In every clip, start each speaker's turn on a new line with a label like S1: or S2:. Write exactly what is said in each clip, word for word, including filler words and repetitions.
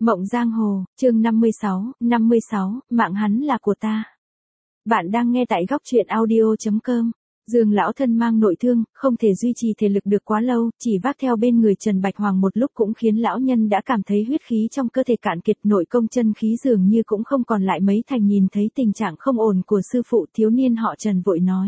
S1: Mộng Giang Hồ, chương năm mươi sáu, năm mươi sáu, mạng hắn là của ta. Bạn đang nghe tại góc truyện audio chấm com. Dương lão thân mang nội thương, không thể duy trì thể lực được quá lâu, chỉ vác theo bên người Trần Bạch Hoàng một lúc cũng khiến lão nhân đã cảm thấy huyết khí trong cơ thể cạn kiệt, nội công chân khí dường như cũng không còn lại mấy thành. Nhìn thấy tình trạng không ổn của sư phụ, thiếu niên họ Trần vội nói: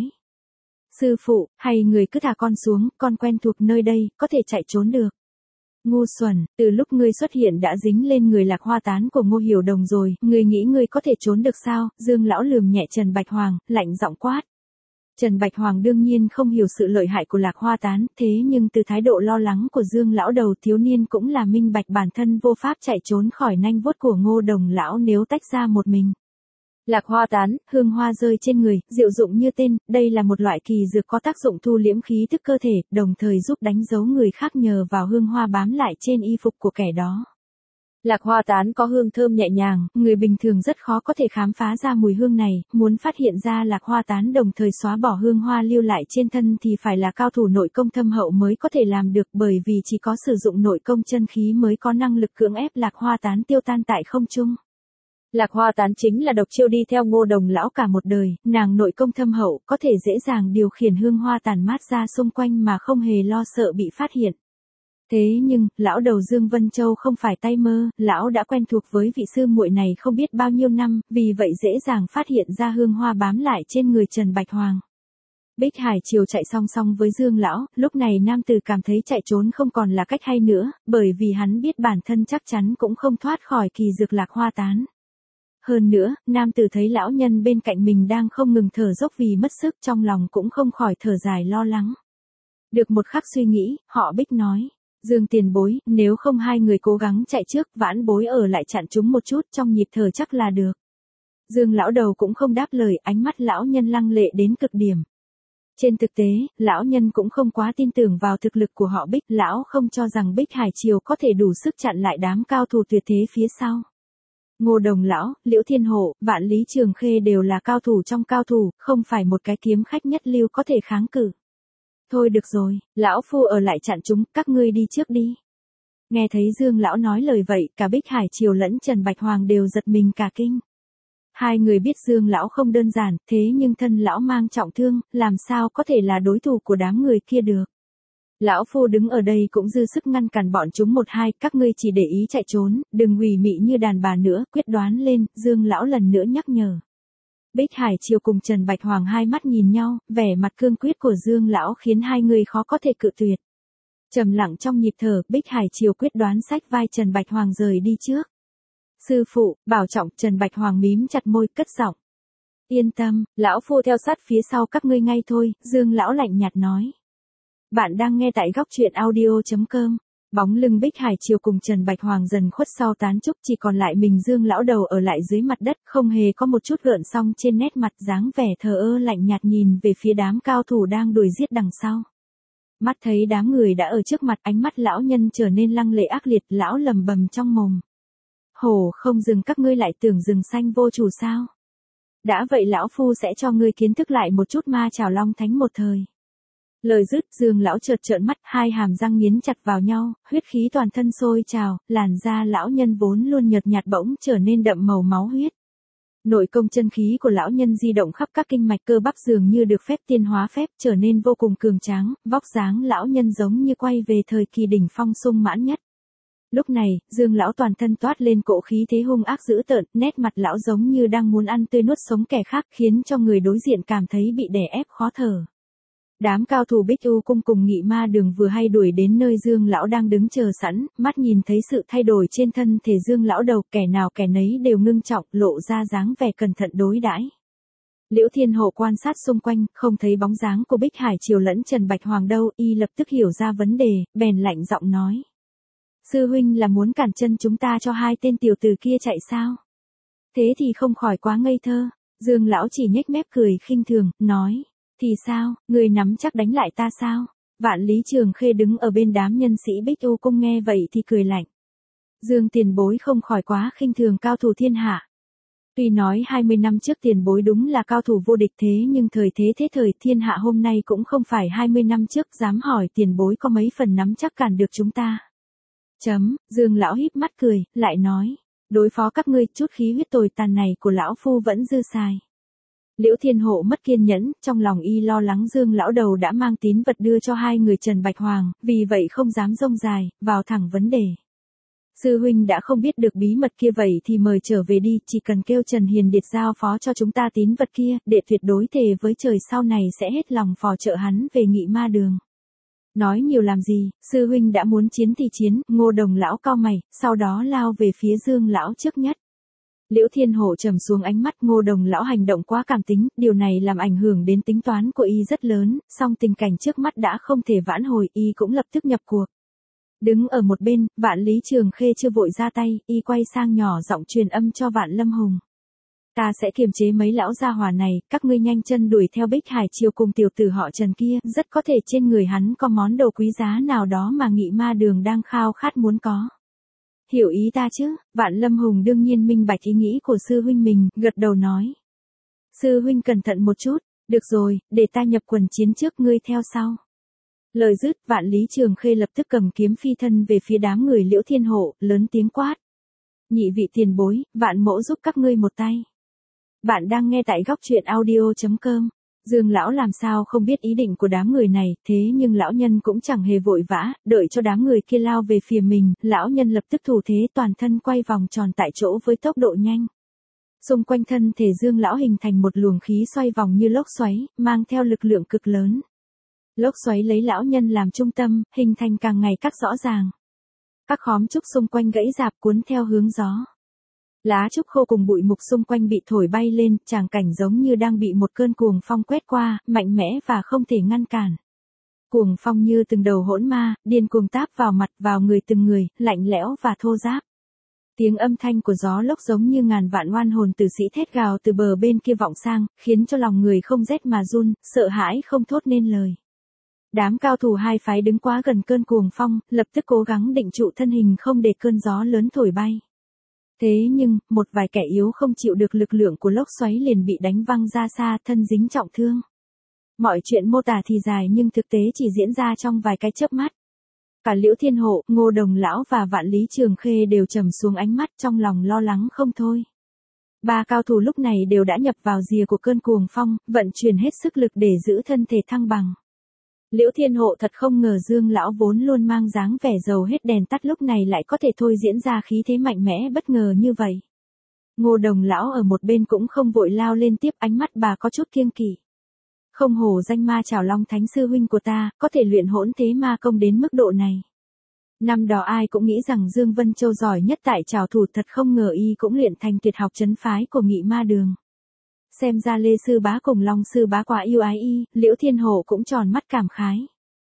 S1: Sư phụ, hay người cứ thả con xuống, con quen thuộc nơi đây, có thể chạy trốn được. Ngu xuẩn, từ lúc ngươi xuất hiện đã dính lên người Lạc Hoa Tán của Ngô Hiểu Đồng rồi, ngươi nghĩ ngươi có thể trốn được sao? Dương lão lườm nhẹ Trần Bạch Hoàng, lạnh giọng quát. Trần Bạch Hoàng đương nhiên không hiểu sự lợi hại của Lạc Hoa Tán, thế nhưng từ thái độ lo lắng của Dương lão đầu, thiếu niên cũng là minh bạch bản thân vô pháp chạy trốn khỏi nanh vuốt của Ngô Đồng lão nếu tách ra một mình. Lạc Hoa Tán, hương hoa rơi trên người, diệu dụng như tên, đây là một loại kỳ dược có tác dụng thu liễm khí tức cơ thể, đồng thời giúp đánh dấu người khác nhờ vào hương hoa bám lại trên y phục của kẻ đó. Lạc Hoa Tán có hương thơm nhẹ nhàng, người bình thường rất khó có thể khám phá ra mùi hương này, muốn phát hiện ra Lạc Hoa Tán đồng thời xóa bỏ hương hoa lưu lại trên thân thì phải là cao thủ nội công thâm hậu mới có thể làm được, bởi vì chỉ có sử dụng nội công chân khí mới có năng lực cưỡng ép Lạc Hoa Tán tiêu tan tại không trung. Lạc Hoa Tán chính là độc chiêu đi theo Ngô Đồng lão cả một đời, nàng nội công thâm hậu, có thể dễ dàng điều khiển hương hoa tản mát ra xung quanh mà không hề lo sợ bị phát hiện. Thế nhưng, lão đầu Dương Vân Châu không phải tay mơ, lão đã quen thuộc với vị sư muội này không biết bao nhiêu năm, vì vậy dễ dàng phát hiện ra hương hoa bám lại trên người Trần Bạch Hoàng. Bích Hải Triều chạy song song với Dương lão, lúc này nam tử cảm thấy chạy trốn không còn là cách hay nữa, bởi vì hắn biết bản thân chắc chắn cũng không thoát khỏi kỳ dược Lạc Hoa Tán. Hơn nữa, nam tử thấy lão nhân bên cạnh mình đang không ngừng thở dốc vì mất sức, trong lòng cũng không khỏi thở dài lo lắng. Được một khắc suy nghĩ, họ Bích nói: Dương tiền bối, nếu không hai người cố gắng chạy trước, vãn bối ở lại chặn chúng một chút, trong nhịp thở chắc là được. Dương lão đầu cũng không đáp lời, ánh mắt lão nhân lăng lệ đến cực điểm. Trên thực tế, lão nhân cũng không quá tin tưởng vào thực lực của họ Bích, lão không cho rằng Bích Hải Triều có thể đủ sức chặn lại đám cao thủ tuyệt thế phía sau. Ngô Đồng lão, Liễu Thiên Hộ, Vạn Lý Trường Khê đều là cao thủ trong cao thủ, không phải một cái kiếm khách nhất lưu có thể kháng cự. Thôi được rồi, lão phu ở lại chặn chúng, các ngươi đi trước đi. Nghe thấy Dương lão nói lời vậy, cả Bích Hải Triều lẫn Trần Bạch Hoàng đều giật mình cả kinh. Hai người biết Dương lão không đơn giản, thế nhưng thân lão mang trọng thương, làm sao có thể là đối thủ của đám người kia được. Lão phu đứng ở đây cũng dư sức ngăn cản bọn chúng một hai, các ngươi chỉ để ý chạy trốn, đừng hủy mị như đàn bà nữa, quyết đoán lên, Dương lão lần nữa nhắc nhở. Bích Hải Triều cùng Trần Bạch Hoàng hai mắt nhìn nhau, vẻ mặt cương quyết của Dương lão khiến hai người khó có thể cự tuyệt. Trầm lặng trong nhịp thở, Bích Hải Triều quyết đoán xách vai Trần Bạch Hoàng rời đi trước. Sư phụ, bảo trọng, Trần Bạch Hoàng mím chặt môi, cất giọng. Yên tâm, lão phu theo sát phía sau các ngươi ngay thôi, Dương lão lạnh nhạt nói. Bạn đang nghe tại góc truyện audio chấm com. Bóng lưng Bích Hải Triều cùng Trần Bạch Hoàng dần khuất sau tán trúc, chỉ còn lại mình Dương lão đầu ở lại dưới mặt đất, không hề có một chút gợn song trên nét mặt, dáng vẻ thờ ơ lạnh nhạt nhìn về phía đám cao thủ đang đuổi giết đằng sau. Mắt thấy đám người đã ở trước mặt, ánh mắt lão nhân trở nên lăng lệ ác liệt, lão lầm bầm trong mồm. Hổ không dừng, các ngươi lại tưởng rừng xanh vô chủ sao? Đã vậy lão phu sẽ cho ngươi kiến thức lại một chút ma chảo long thánh một thời. Lời dứt, Dương lão chợt trợn mắt, hai hàm răng nghiến chặt vào nhau, huyết khí toàn thân sôi trào, làn da lão nhân vốn luôn nhợt nhạt bỗng trở nên đậm màu máu huyết. Nội công chân khí của lão nhân di động khắp các kinh mạch cơ bắp dường như được phép tiên hóa phép, trở nên vô cùng cường tráng, vóc dáng lão nhân giống như quay về thời kỳ đỉnh phong sung mãn nhất. Lúc này, Dương lão toàn thân toát lên cỗ khí thế hung ác dữ tợn, nét mặt lão giống như đang muốn ăn tươi nuốt sống kẻ khác, khiến cho người đối diện cảm thấy bị đè ép khó thở. Đám cao thủ Bích U cung cùng Nghị Ma Đường vừa hay đuổi đến nơi Dương lão đang đứng chờ sẵn, mắt nhìn thấy sự thay đổi trên thân thể Dương lão đầu, kẻ nào kẻ nấy đều ngưng trọng, lộ ra dáng vẻ cẩn thận đối đãi. Liễu Thiên Hộ quan sát xung quanh, không thấy bóng dáng của Bích Hải Triều lẫn Trần Bạch Hoàng đâu, y lập tức hiểu ra vấn đề, bèn lạnh giọng nói: Sư huynh là muốn cản chân chúng ta cho hai tên tiểu tử kia chạy sao? Thế thì không khỏi quá ngây thơ. Dương lão chỉ nhếch mép cười khinh thường, nói: Thì sao, người nắm chắc đánh lại ta sao? Vạn Lý Trường Khê đứng ở bên đám nhân sĩ Bích U cung nghe vậy thì cười lạnh. Dương tiền bối không khỏi quá khinh thường cao thủ thiên hạ. Tuy nói hai mươi năm trước tiền bối đúng là cao thủ vô địch, thế nhưng thời thế thế thời thiên hạ hôm nay cũng không phải hai mươi năm trước, dám hỏi tiền bối có mấy phần nắm chắc cản được chúng ta. Chấm, Dương lão híp mắt cười, lại nói, đối phó các ngươi chút khí huyết tồi tàn này của lão phu vẫn dư xài. Liễu Thiên Hộ mất kiên nhẫn, trong lòng y lo lắng Dương lão đầu đã mang tín vật đưa cho hai người Trần Bạch Hoàng, vì vậy không dám rông dài, vào thẳng vấn đề. Sư huynh đã không biết được bí mật kia vậy thì mời trở về đi, chỉ cần kêu Trần Hiền Điệt giao phó cho chúng ta tín vật kia, để tuyệt đối thề với trời sau này sẽ hết lòng phò trợ hắn về Nghị Ma Đường. Nói nhiều làm gì, sư huynh đã muốn chiến thì chiến, Ngô Đồng lão cau mày, sau đó lao về phía Dương lão trước nhất. Liễu Thiên Hộ trầm xuống ánh mắt, Ngô Đồng lão hành động quá cảm tính, điều này làm ảnh hưởng đến tính toán của y rất lớn, song tình cảnh trước mắt đã không thể vãn hồi, y cũng lập tức nhập cuộc. Đứng ở một bên, Vạn Lý Trường Khê chưa vội ra tay, y quay sang nhỏ giọng truyền âm cho Vạn Lâm Hùng. Ta sẽ kiềm chế mấy lão gia hỏa này, các ngươi nhanh chân đuổi theo Bích Hải Triều cùng tiểu tử họ Trần kia, rất có thể trên người hắn có món đồ quý giá nào đó mà Nghị Ma Đường đang khao khát muốn có. Hiểu ý ta chứ? Vạn Lâm Hùng đương nhiên minh bạch ý nghĩ của sư huynh mình, gật đầu nói. Sư huynh cẩn thận một chút, được rồi, để ta nhập quần chiến trước, ngươi theo sau. Lời dứt, Vạn Lý Trường Khê lập tức cầm kiếm phi thân về phía đám người Liễu Thiên Hộ, lớn tiếng quát. Nhị vị tiền bối, Vạn mỗ giúp các ngươi một tay. Bạn đang nghe tại góc truyện audio chấm com. Dương lão làm sao không biết ý định của đám người này, thế nhưng lão nhân cũng chẳng hề vội vã, đợi cho đám người kia lao về phía mình, lão nhân lập tức thủ thế toàn thân quay vòng tròn tại chỗ với tốc độ nhanh. Xung quanh thân thể Dương lão hình thành một luồng khí xoay vòng như lốc xoáy, mang theo lực lượng cực lớn. Lốc xoáy lấy lão nhân làm trung tâm, hình thành càng ngày các rõ ràng. Các khóm trúc xung quanh gãy rạp cuốn theo hướng gió. Lá trúc khô cùng bụi mục xung quanh bị thổi bay lên, tràng cảnh giống như đang bị một cơn cuồng phong quét qua, mạnh mẽ và không thể ngăn cản. Cuồng phong như từng đầu hỗn ma, điên cuồng táp vào mặt, vào người từng người, lạnh lẽo và thô ráp. Tiếng âm thanh của gió lốc giống như ngàn vạn oan hồn tử sĩ thét gào từ bờ bên kia vọng sang, khiến cho lòng người không rét mà run, sợ hãi không thốt nên lời. Đám cao thủ hai phái đứng quá gần cơn cuồng phong, lập tức cố gắng định trụ thân hình không để cơn gió lớn thổi bay. Thế nhưng, một vài kẻ yếu không chịu được lực lượng của lốc xoáy liền bị đánh văng ra xa, thân dính trọng thương. Mọi chuyện mô tả thì dài nhưng thực tế chỉ diễn ra trong vài cái chớp mắt. Cả Liễu Thiên Hộ, Ngô Đồng lão và Vạn Lý Trường Khê đều trầm xuống ánh mắt, trong lòng lo lắng không thôi. Ba cao thủ lúc này đều đã nhập vào rìa của cơn cuồng phong, vận chuyển hết sức lực để giữ thân thể thăng bằng. Liễu Thiên Hộ thật không ngờ Dương lão vốn luôn mang dáng vẻ dầu hết đèn tắt lúc này lại có thể thôi diễn ra khí thế mạnh mẽ bất ngờ như vậy. Ngô Đồng lão ở một bên cũng không vội lao lên tiếp, ánh mắt bà có chút kiêng kỵ. Không hổ danh Ma Chảo Long Thánh sư huynh của ta, có thể luyện hỗn thế ma công đến mức độ này. Năm đó ai cũng nghĩ rằng Dương Vân Châu giỏi nhất tại trảo thủ, thật không ngờ y cũng luyện thành tuyệt học trấn phái của Nghị Ma Đường. Xem ra Lê sư bá cùng Long sư bá quá yêu ái y, Liễu Thiên Hộ cũng tròn mắt cảm khái.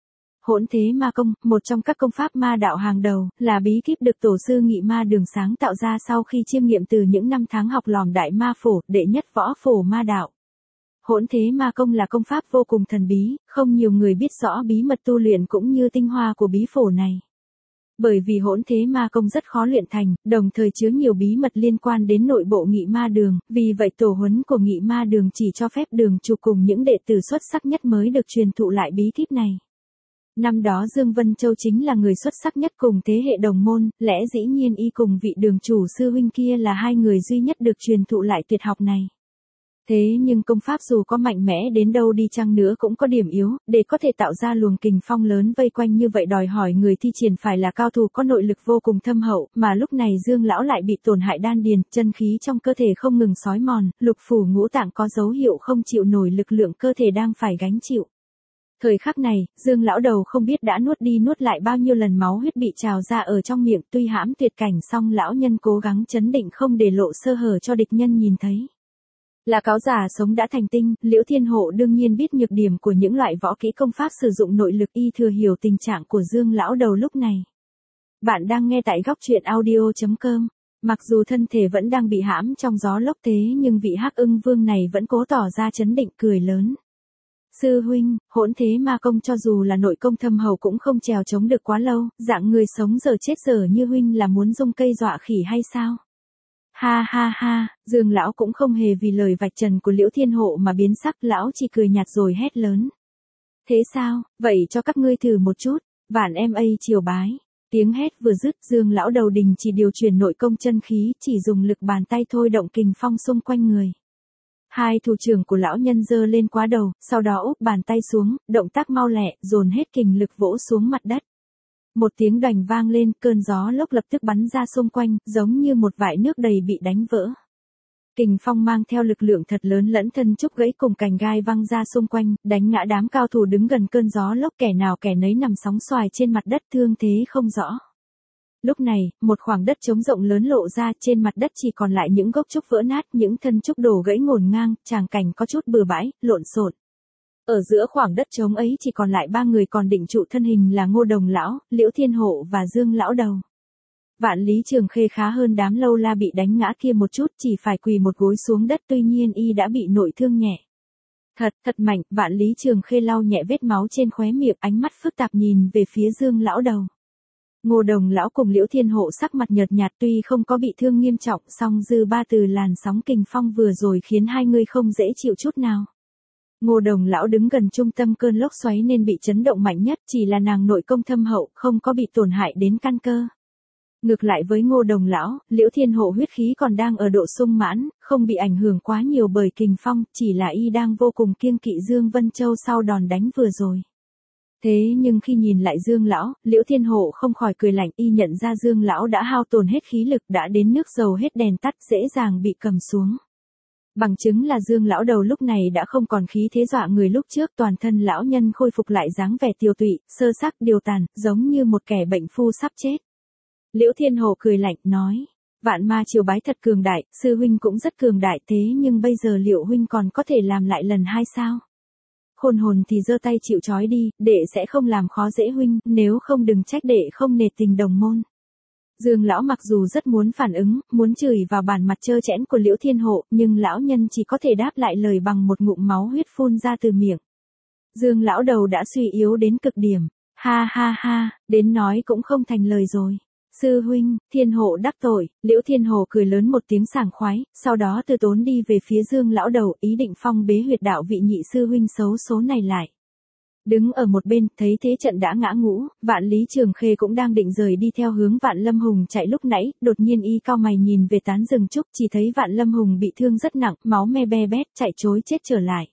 S1: Hỗn thế ma công, một trong các công pháp ma đạo hàng đầu, là bí kíp được tổ sư Nghị Ma Đường sáng tạo ra sau khi chiêm nghiệm từ những năm tháng học lòm đại ma phổ, đệ nhất võ phổ ma đạo. Hỗn thế ma công là công pháp vô cùng thần bí, không nhiều người biết rõ bí mật tu luyện cũng như tinh hoa của bí phổ này. Bởi vì hỗn thế ma công rất khó luyện thành, đồng thời chứa nhiều bí mật liên quan đến nội bộ Nghị Ma Đường, vì vậy tổ huấn của Nghị Ma Đường chỉ cho phép đường chủ cùng những đệ tử xuất sắc nhất mới được truyền thụ lại bí kíp này. Năm đó Dương Vân Châu chính là người xuất sắc nhất cùng thế hệ đồng môn, lẽ dĩ nhiên y cùng vị đường chủ sư huynh kia là hai người duy nhất được truyền thụ lại tuyệt học này. Thế nhưng công pháp dù có mạnh mẽ đến đâu đi chăng nữa cũng có điểm yếu, để có thể tạo ra luồng kình phong lớn vây quanh như vậy đòi hỏi người thi triển phải là cao thủ có nội lực vô cùng thâm hậu, mà lúc này Dương lão lại bị tổn hại đan điền, chân khí trong cơ thể không ngừng xói mòn, lục phủ ngũ tạng có dấu hiệu không chịu nổi lực lượng cơ thể đang phải gánh chịu. Thời khắc này, Dương lão đầu không biết đã nuốt đi nuốt lại bao nhiêu lần máu huyết bị trào ra ở trong miệng, tuy hãm tuyệt cảnh song lão nhân cố gắng chấn định không để lộ sơ hở cho địch nhân nhìn thấy. Là cáo giả sống đã thành tinh, Liễu Thiên Hộ đương nhiên biết nhược điểm của những loại võ kỹ công pháp sử dụng nội lực, y thừa hiểu tình trạng của Dương lão đầu lúc này. Bạn đang nghe tại góc truyện audio chấm com. Mặc dù thân thể vẫn đang bị hãm trong gió lốc thế nhưng vị Hắc Ưng Vương này vẫn cố tỏ ra chấn định cười lớn. Sư huynh, hỗn thế ma công cho dù là nội công thâm hậu cũng không trèo chống được quá lâu, dạng người sống giờ chết giờ như huynh là muốn dung cây dọa khỉ hay sao? Ha ha ha, Dương lão cũng không hề vì lời vạch trần của Liễu Thiên Hộ mà biến sắc, lão chỉ cười nhạt rồi hét lớn. Thế sao, vậy cho các ngươi thử một chút, Vạn em ấy triều bái. Tiếng hét vừa dứt, Dương lão đầu đình chỉ điều chuyển nội công chân khí, chỉ dùng lực bàn tay thôi động kình phong xung quanh người. Hai thủ trưởng của lão nhân giơ lên quá đầu, sau đó úp bàn tay xuống, động tác mau lẹ, dồn hết kình lực vỗ xuống mặt đất. Một tiếng đoành vang lên, cơn gió lốc lập tức bắn ra xung quanh, giống như một vại nước đầy bị đánh vỡ. Kình phong mang theo lực lượng thật lớn lẫn thân trúc gãy cùng cành gai văng ra xung quanh, đánh ngã đám cao thủ đứng gần cơn gió lốc, kẻ nào kẻ nấy nằm sóng xoài trên mặt đất, thương thế không rõ. Lúc này, một khoảng đất trống rộng lớn lộ ra, trên mặt đất chỉ còn lại những gốc trúc vỡ nát, những thân trúc đổ gãy ngổn ngang, tràng cảnh có chút bừa bãi, lộn xộn. Ở giữa khoảng đất trống ấy chỉ còn lại ba người còn định trụ thân hình là Ngô Đồng lão, Liễu Thiên Hộ và Dương lão đầu. Vạn Lý Trường Khê khá hơn đám lâu la bị đánh ngã kia một chút, chỉ phải quỳ một gối xuống đất, tuy nhiên y đã bị nội thương nhẹ. Thật, thật mạnh, Vạn Lý Trường Khê lau nhẹ vết máu trên khóe miệng, ánh mắt phức tạp nhìn về phía Dương lão đầu. Ngô Đồng lão cùng Liễu Thiên Hộ sắc mặt nhợt nhạt, tuy không có bị thương nghiêm trọng, song dư ba từ làn sóng kình phong vừa rồi khiến hai người không dễ chịu chút nào. Ngô Đồng lão đứng gần trung tâm cơn lốc xoáy nên bị chấn động mạnh nhất, chỉ là nàng nội công thâm hậu, không có bị tổn hại đến căn cơ. Ngược lại với Ngô Đồng lão, Liễu Thiên Hộ huyết khí còn đang ở độ sung mãn, không bị ảnh hưởng quá nhiều bởi kình phong, chỉ là y đang vô cùng kiêng kỵ Dương Vân Châu sau đòn đánh vừa rồi. Thế nhưng khi nhìn lại Dương lão, Liễu Thiên Hộ không khỏi cười lạnh, y nhận ra Dương lão đã hao tổn hết khí lực, đã đến nước dầu hết đèn tắt, dễ dàng bị cầm xuống. Bằng chứng là Dương lão đầu lúc này đã không còn khí thế dọa người lúc trước, toàn thân lão nhân khôi phục lại dáng vẻ tiều tụy, sơ xác điều tàn, giống như một kẻ bệnh phu sắp chết. Liễu Thiên Hộ cười lạnh, nói, Vạn Ma triều bái thật cường đại, sư huynh cũng rất cường đại, thế nhưng bây giờ liệu huynh còn có thể làm lại lần hai sao? Khôn hồn thì giơ tay chịu trói đi, đệ sẽ không làm khó dễ huynh, nếu không đừng trách đệ không nể tình đồng môn. Dương lão mặc dù rất muốn phản ứng, muốn chửi vào bản mặt trơ trẽn của Liễu Thiên Hộ, nhưng lão nhân chỉ có thể đáp lại lời bằng một ngụm máu huyết phun ra từ miệng. Dương lão đầu đã suy yếu đến cực điểm, ha ha ha, đến nói cũng không thành lời rồi. Sư huynh, Thiên Hộ đắc tội, Liễu Thiên Hộ cười lớn một tiếng sảng khoái, sau đó từ tốn đi về phía Dương lão đầu, ý định phong bế huyệt đạo vị nhị sư huynh xấu số này lại. Đứng ở một bên, thấy thế trận đã ngã ngũ, Vạn Lý Trường Khê cũng đang định rời đi theo hướng Vạn Lâm Hùng chạy lúc nãy, đột nhiên y cau mày nhìn về tán rừng trúc, chỉ thấy Vạn Lâm Hùng bị thương rất nặng, máu me be bét, chạy trối chết trở lại.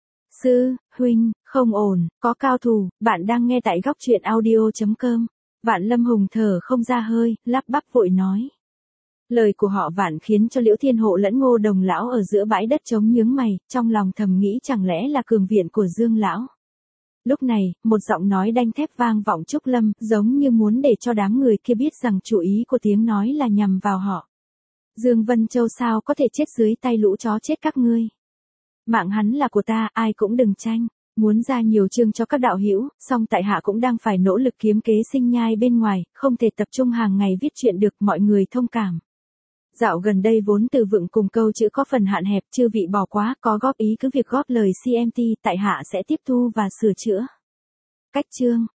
S1: Sư, huynh, không ổn, có cao thủ, bạn đang nghe tại góc truyện audio chấm com. Vạn Lâm Hùng thở không ra hơi, lắp bắp vội nói. Lời của họ Vạn khiến cho Liễu Thiên Hộ lẫn Ngô Đồng lão ở giữa bãi đất trống nhướng mày, trong lòng thầm nghĩ chẳng lẽ là cường viện của Dương lão. Lúc này, một giọng nói đanh thép vang vọng trúc lâm, giống như muốn để cho đám người kia biết rằng chủ ý của tiếng nói là nhằm vào họ. Dương Vân Châu sao có thể chết dưới tay lũ chó chết các ngươi. Mạng hắn là của ta, ai cũng đừng tranh. Muốn ra nhiều chương cho các đạo hữu, song tại hạ cũng đang phải nỗ lực kiếm kế sinh nhai bên ngoài, không thể tập trung hàng ngày viết chuyện được, mọi người thông cảm. Dạo gần đây vốn từ vựng cùng câu chữ có phần hạn hẹp, chư vị bỏ quá, có góp ý cứ việc góp lời xê em tê, tại hạ sẽ tiếp thu và sửa chữa. Cách chương